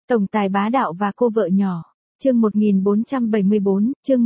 Tổng tài bá đạo và cô vợ nhỏ. Chương 1474, chương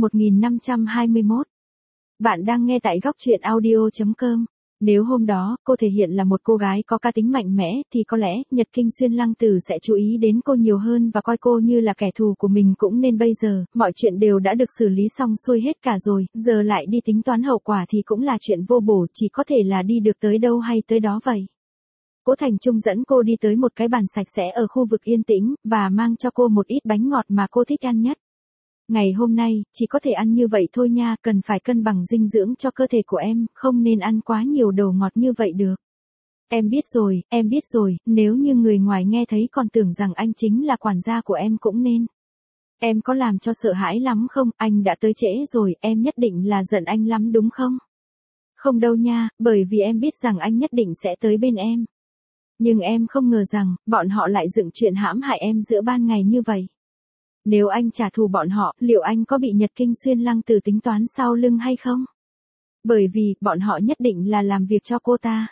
1521. Bạn đang nghe tại góc truyện audio.com. Nếu hôm đó, cô thể hiện là một cô gái có cá tính mạnh mẽ, thì có lẽ, Nhật Kinh Xuyên Lăng Tử sẽ chú ý đến cô nhiều hơn và coi cô như là kẻ thù của mình cũng nên bây giờ, mọi chuyện đều đã được xử lý xong xuôi hết cả rồi, giờ lại đi tính toán hậu quả thì cũng là chuyện vô bổ, chỉ có thể là đi được tới đâu hay tới đó vậy. Cố Thành Trung dẫn cô đi tới một cái bàn sạch sẽ ở khu vực yên tĩnh, và mang cho cô một ít bánh ngọt mà cô thích ăn nhất. Ngày hôm nay, chỉ có thể ăn như vậy thôi nha, cần phải cân bằng dinh dưỡng cho cơ thể của em, không nên ăn quá nhiều đồ ngọt như vậy được. Em biết rồi, nếu như người ngoài nghe thấy còn tưởng rằng anh chính là quản gia của em cũng nên. Em có làm cho sợ hãi lắm không, anh đã tới trễ rồi, em nhất định là giận anh lắm đúng không? Không đâu nha, bởi vì em biết rằng anh nhất định sẽ tới bên em. Nhưng em không ngờ rằng, bọn họ lại dựng chuyện hãm hại em giữa ban ngày như vậy. Nếu anh trả thù bọn họ, liệu anh có bị Nhật Kinh Xuyên Lăng Tử tính toán sau lưng hay không? Bởi vì, bọn họ nhất định là làm việc cho cô ta.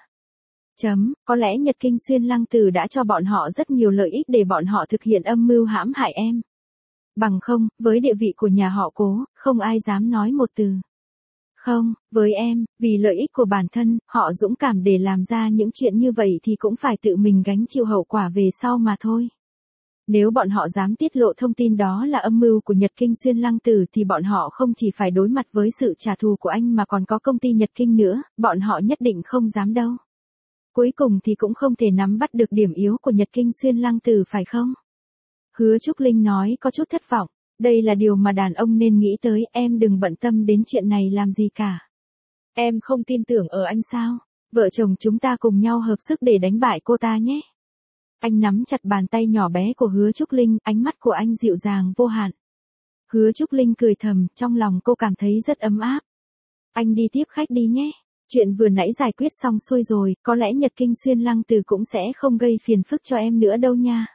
Có lẽ Nhật Kinh Xuyên Lăng Tử đã cho bọn họ rất nhiều lợi ích để bọn họ thực hiện âm mưu hãm hại em. Bằng không, với địa vị của nhà họ Cố, không ai dám nói một từ. Không, với em, vì lợi ích của bản thân, họ dũng cảm để làm ra những chuyện như vậy thì cũng phải tự mình gánh chịu hậu quả về sau mà thôi. Nếu bọn họ dám tiết lộ thông tin đó là âm mưu của Nhật Kinh Xuyên Lăng Tử thì bọn họ không chỉ phải đối mặt với sự trả thù của anh mà còn có công ty Nhật Kinh nữa, bọn họ nhất định không dám đâu. Cuối cùng thì cũng không thể nắm bắt được điểm yếu của Nhật Kinh Xuyên Lăng Tử phải không? Hứa Trúc Linh nói có chút thất vọng. Đây là điều mà đàn ông nên nghĩ tới, em đừng bận tâm đến chuyện này làm gì cả. Em không tin tưởng ở anh sao? Vợ chồng chúng ta cùng nhau hợp sức để đánh bại cô ta nhé. Anh nắm chặt bàn tay nhỏ bé của Hứa Trúc Linh, ánh mắt của anh dịu dàng vô hạn. Hứa Trúc Linh cười thầm, trong lòng cô cảm thấy rất ấm áp. Anh đi tiếp khách đi nhé. Chuyện vừa nãy giải quyết xong xuôi rồi, có lẽ Nhật Kinh Xuyên Lăng Tử cũng sẽ không gây phiền phức cho em nữa đâu nha.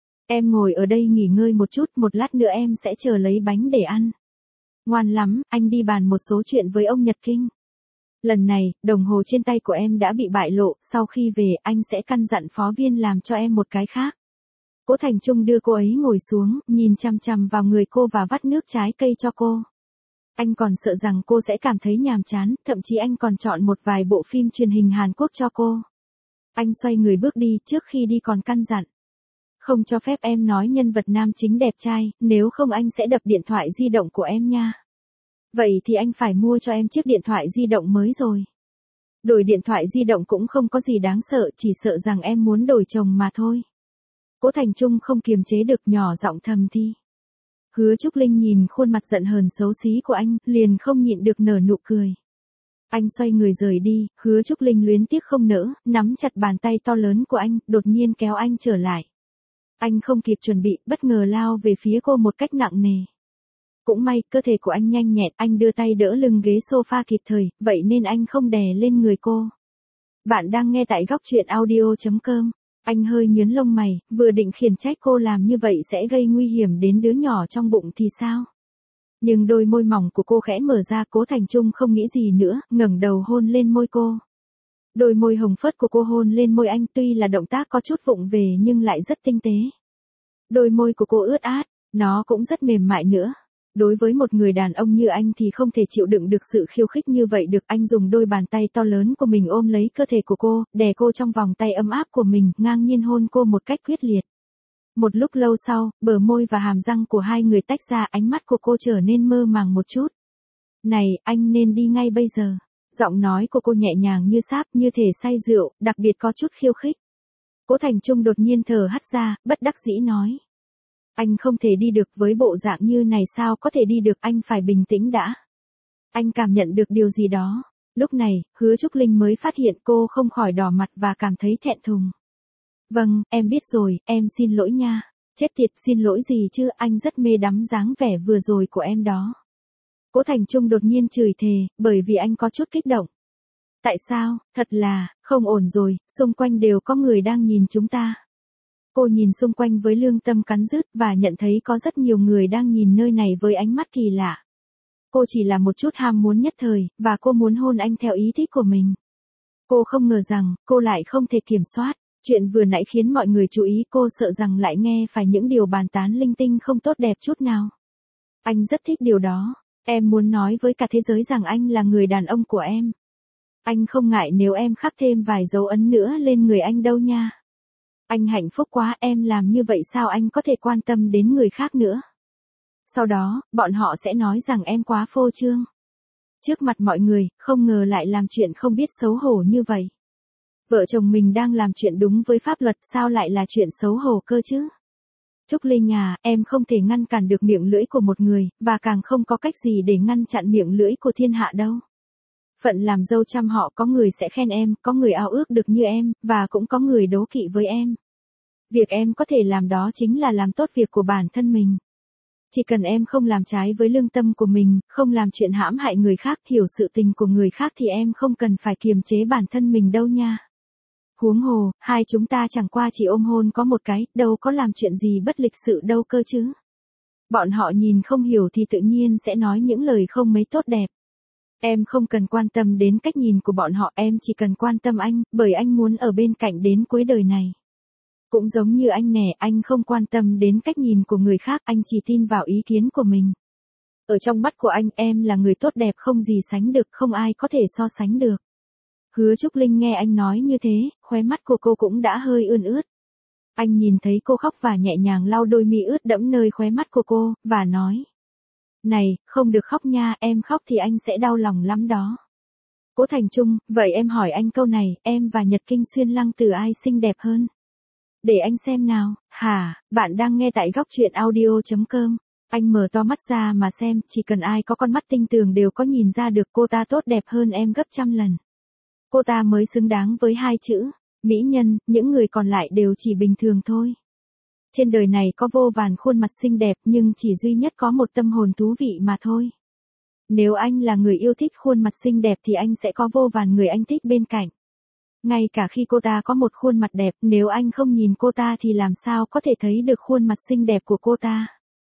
Em ngồi ở đây nghỉ ngơi một chút, một lát nữa em sẽ chờ lấy bánh để ăn. Ngoan lắm, anh đi bàn một số chuyện với ông Nhật Kinh. Lần này, đồng hồ trên tay của em đã bị bại lộ, sau khi về, anh sẽ căn dặn phó viên làm cho em một cái khác. Cố Thành Trung đưa cô ấy ngồi xuống, nhìn chằm chằm vào người cô và vắt nước trái cây cho cô. Anh còn sợ rằng cô sẽ cảm thấy nhàm chán, thậm chí anh còn chọn một vài bộ phim truyền hình Hàn Quốc cho cô. Anh xoay người bước đi, trước khi đi còn căn dặn. Không cho phép em nói nhân vật nam chính đẹp trai, nếu không anh sẽ đập điện thoại di động của em nha. Vậy thì anh phải mua cho em chiếc điện thoại di động mới rồi. Đổi điện thoại di động cũng không có gì đáng sợ, chỉ sợ rằng em muốn đổi chồng mà thôi. Cố Thành Trung không kiềm chế được nhỏ giọng thầm thì. Hứa Trúc Linh nhìn khuôn mặt giận hờn xấu xí của anh, liền không nhịn được nở nụ cười. Anh xoay người rời đi, Hứa Trúc Linh luyến tiếc không nỡ, nắm chặt bàn tay to lớn của anh, đột nhiên kéo anh trở lại. Anh không kịp chuẩn bị, bất ngờ lao về phía cô một cách nặng nề. Cũng may, cơ thể của anh nhanh nhẹn, anh đưa tay đỡ lưng ghế sofa kịp thời, vậy nên anh không đè lên người cô. Bạn đang nghe tại góc truyện audio.com. Anh hơi nhướng lông mày, vừa định khiển trách cô làm như vậy sẽ gây nguy hiểm đến đứa nhỏ trong bụng thì sao? Nhưng đôi môi mỏng của cô khẽ mở ra, Cố Thành Trung không nghĩ gì nữa, ngẩng đầu hôn lên môi cô. Đôi môi hồng phớt của cô hôn lên môi anh, tuy là động tác có chút vụng về nhưng lại rất tinh tế. Đôi môi của cô ướt át, nó cũng rất mềm mại nữa. Đối với một người đàn ông như anh thì không thể chịu đựng được sự khiêu khích như vậy được. Anh dùng đôi bàn tay to lớn của mình ôm lấy cơ thể của cô, đè cô trong vòng tay ấm áp của mình, ngang nhiên hôn cô một cách quyết liệt. Một lúc lâu sau, bờ môi và hàm răng của hai người tách ra, ánh mắt của cô trở nên mơ màng một chút. Này, anh nên đi ngay bây giờ. Giọng nói của cô nhẹ nhàng như sáp, như thể say rượu, đặc biệt có chút khiêu khích. Cố Thành Trung đột nhiên thở hắt ra, bất đắc dĩ nói. Anh không thể đi được, với bộ dạng như này sao có thể đi được, anh phải bình tĩnh đã. Anh cảm nhận được điều gì đó. Lúc này, Hứa Trúc Linh mới phát hiện cô không khỏi đỏ mặt và cảm thấy thẹn thùng. Vâng, em biết rồi, em xin lỗi nha. Chết tiệt, xin lỗi gì chứ, anh rất mê đắm dáng vẻ vừa rồi của em đó. Cố Thành Trung đột nhiên chửi thề, bởi vì anh có chút kích động. Tại sao, thật là, không ổn rồi, xung quanh đều có người đang nhìn chúng ta. Cô nhìn xung quanh với lương tâm cắn rứt và nhận thấy có rất nhiều người đang nhìn nơi này với ánh mắt kỳ lạ. Cô chỉ là một chút ham muốn nhất thời, và cô muốn hôn anh theo ý thích của mình. Cô không ngờ rằng, cô lại không thể kiểm soát. Chuyện vừa nãy khiến mọi người chú ý, cô sợ rằng lại nghe phải những điều bàn tán linh tinh không tốt đẹp chút nào. Anh rất thích điều đó. Em muốn nói với cả thế giới rằng anh là người đàn ông của em. Anh không ngại nếu em khắc thêm vài dấu ấn nữa lên người anh đâu nha. Anh hạnh phúc quá, em làm như vậy sao anh có thể quan tâm đến người khác nữa. Sau đó, bọn họ sẽ nói rằng em quá phô trương. Trước mặt mọi người, không ngờ lại làm chuyện không biết xấu hổ như vậy. Vợ chồng mình đang làm chuyện đúng với pháp luật, sao lại là chuyện xấu hổ cơ chứ? Trúc Linh à, em không thể ngăn cản được miệng lưỡi của một người, và càng không có cách gì để ngăn chặn miệng lưỡi của thiên hạ đâu. Phận làm dâu trăm họ, có người sẽ khen em, có người ao ước được như em, và cũng có người đố kỵ với em. Việc em có thể làm đó chính là làm tốt việc của bản thân mình. Chỉ cần em không làm trái với lương tâm của mình, không làm chuyện hãm hại người khác, hiểu sự tình của người khác thì em không cần phải kiềm chế bản thân mình đâu nha. Huống hồ, hai chúng ta chẳng qua chỉ ôm hôn có một cái, đâu có làm chuyện gì bất lịch sự đâu cơ chứ. Bọn họ nhìn không hiểu thì tự nhiên sẽ nói những lời không mấy tốt đẹp. Em không cần quan tâm đến cách nhìn của bọn họ, em chỉ cần quan tâm anh, bởi anh muốn ở bên cạnh đến cuối đời này. Cũng giống như anh nè, anh không quan tâm đến cách nhìn của người khác, anh chỉ tin vào ý kiến của mình. Ở trong mắt của anh, em là người tốt đẹp không gì sánh được, không ai có thể so sánh được. Hứa Trúc Linh nghe anh nói như thế, khóe mắt của cô cũng đã hơi ươn ướt. Anh nhìn thấy cô khóc và nhẹ nhàng lau đôi mi ướt đẫm nơi khóe mắt của cô, và nói. Này, không được khóc nha, em khóc thì anh sẽ đau lòng lắm đó. Cố Thành Trung, vậy em hỏi anh câu này, em và Nhật Kinh Xuyên Lăng Tử ai xinh đẹp hơn? Để anh xem nào. Hả, bạn đang nghe tại góc truyện audio.com. Anh mở to mắt ra mà xem, chỉ cần ai có con mắt tinh tường đều có nhìn ra được cô ta tốt đẹp hơn em gấp trăm lần. Cô ta mới xứng đáng với hai chữ mỹ nhân, những người còn lại đều chỉ bình thường thôi. Trên đời này có vô vàn khuôn mặt xinh đẹp nhưng chỉ duy nhất có một tâm hồn thú vị mà thôi. Nếu anh là người yêu thích khuôn mặt xinh đẹp thì anh sẽ có vô vàn người anh thích bên cạnh. Ngay cả khi cô ta có một khuôn mặt đẹp, nếu anh không nhìn cô ta thì làm sao có thể thấy được khuôn mặt xinh đẹp của cô ta.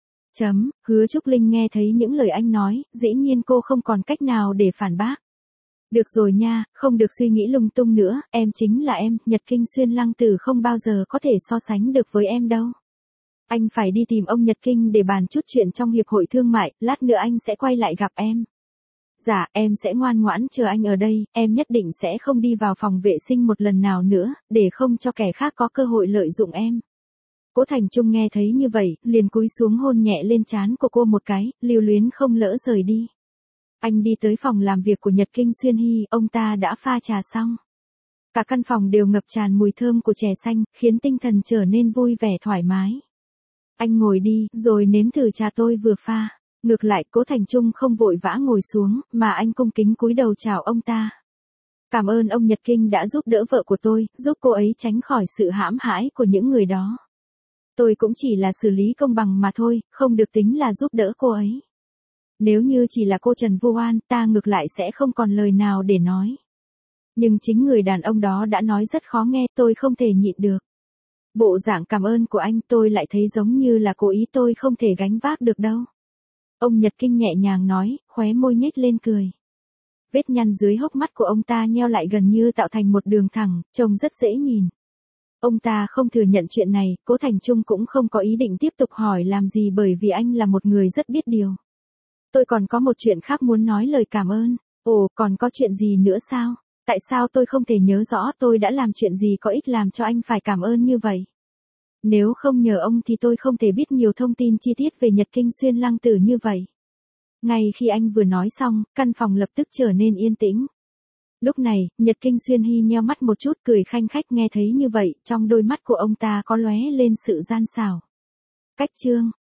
Hứa Trúc Linh nghe thấy những lời anh nói, dĩ nhiên cô không còn cách nào để phản bác. Được rồi nha, không được suy nghĩ lung tung nữa, em chính là em, Nhật Kinh Xuyên Lăng Tử không bao giờ có thể so sánh được với em đâu. Anh phải đi tìm ông Nhật Kinh để bàn chút chuyện trong hiệp hội thương mại, lát nữa anh sẽ quay lại gặp em. Dạ, em sẽ ngoan ngoãn chờ anh ở đây, em nhất định sẽ không đi vào phòng vệ sinh một lần nào nữa, để không cho kẻ khác có cơ hội lợi dụng em. Cố Thành Trung nghe thấy như vậy, liền cúi xuống hôn nhẹ lên trán của cô một cái, lưu luyến không lỡ rời đi. Anh đi tới phòng làm việc của Nhật Kinh Xuyên Hy, ông ta đã pha trà xong. Cả căn phòng đều ngập tràn mùi thơm của chè xanh, khiến tinh thần trở nên vui vẻ thoải mái. Anh ngồi đi, rồi nếm thử trà tôi vừa pha. Ngược lại, Cố Thành Trung không vội vã ngồi xuống, mà anh cung kính cúi đầu chào ông ta. Cảm ơn ông Nhật Kinh đã giúp đỡ vợ của tôi, giúp cô ấy tránh khỏi sự hãm hãi của những người đó. Tôi cũng chỉ là xử lý công bằng mà thôi, không được tính là giúp đỡ cô ấy. Nếu như chỉ là cô Trần Vu Oan, ta ngược lại sẽ không còn lời nào để nói. Nhưng chính người đàn ông đó đã nói rất khó nghe, tôi không thể nhịn được. Bộ dạng cảm ơn của anh tôi lại thấy giống như là cố ý, tôi không thể gánh vác được đâu. Ông Nhật Kinh nhẹ nhàng nói, khóe môi nhếch lên cười. Vết nhăn dưới hốc mắt của ông ta nheo lại gần như tạo thành một đường thẳng, trông rất dễ nhìn. Ông ta không thừa nhận chuyện này, Cố Thành Trung cũng không có ý định tiếp tục hỏi làm gì bởi vì anh là một người rất biết điều. Tôi còn có một chuyện khác muốn nói lời cảm ơn. Ồ, còn có chuyện gì nữa sao? Tại sao tôi không thể nhớ rõ tôi đã làm chuyện gì có ích làm cho anh phải cảm ơn như vậy? Nếu không nhờ ông thì tôi không thể biết nhiều thông tin chi tiết về Nhật Kinh Xuyên Lăng Tử như vậy. Ngay khi anh vừa nói xong, căn phòng lập tức trở nên yên tĩnh. Lúc này, Nhật Kinh Xuyên Hy nheo mắt một chút cười khanh khách nghe thấy như vậy, trong đôi mắt của ông ta có lóe lên sự gian xảo. Cách chương